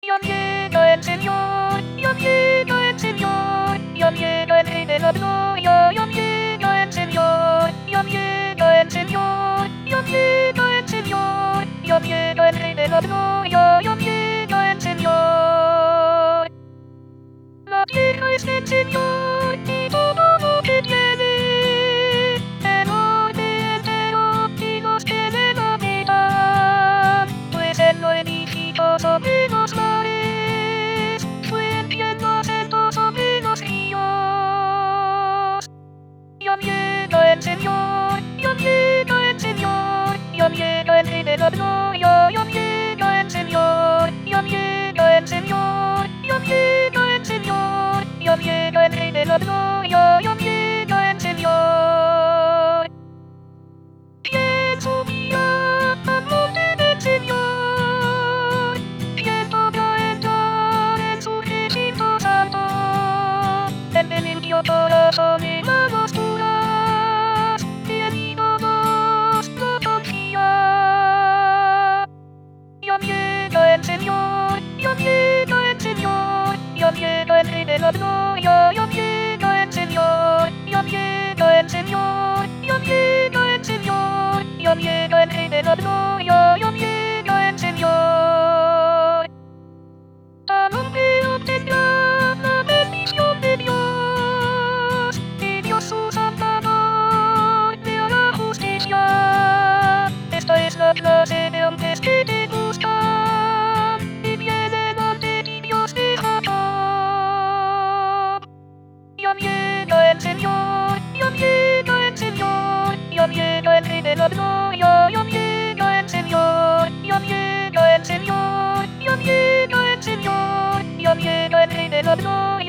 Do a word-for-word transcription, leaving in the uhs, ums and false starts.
Yo llega el Señor, yo llega el Señor, yo llega el Rey de la Gloria, yo llega el Señor, yo llega el Señor, yo llega el Señor, yo llega el Rey de la Gloria, yo llega el Señor. La tierra es del Señor y todo lo que tiene, el orbe entero y los que le habitan, pues Él lo edificó sobre los mares, fue en pie los altos sobre los ríos. Yo llega el Señor, yo llega el Señor, yo llega el Rey de la Gloria, yo llega el Señor, yo llega el Señor, yo llega el Señor, yo llega el Rey de la Gloria, yo llega el Señor. ¿Quién subirá al monte del Señor? ¿Quién podrá entrar en su recinto santo? El de limpio corazón y manos puras, y en ídolos no confía. Yo llega el Señor, yo llega el Señor, yo llega el Rey de la Gloria, yo llega el Señor, yo llega el Señor, yo llega el Señor, yo llega el Rey de la Gloria, yo llega el Señor. Al hombre obtendrá la bendición de Dios, y Dios su Salvador le hará justicia. Esta es la clase de hombres que te buscan, y vienen ante ti Dios de Jacob. Yo llega el Señor, yo llega el Señor, yo llega el Rey de la Gloria, yo llega el Señor, yo llega el Señor, yo llega el Señor, yo llega el Rey de la Gloria.